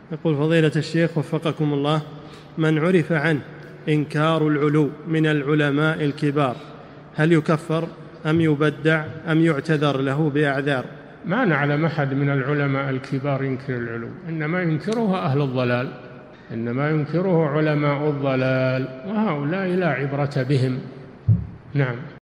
يقول فضيلة الشيخ وفقكم الله: من عرف عنه إنكار العلو من العلماء الكبار هل يكفر أم يبدع أم يعتذر له بأعذار؟ ما نعلم أحد من العلماء الكبار ينكر العلو، إنما ينكره أهل الضلال، إنما ينكره علماء الضلال، وهؤلاء لا عبرة بهم. نعم.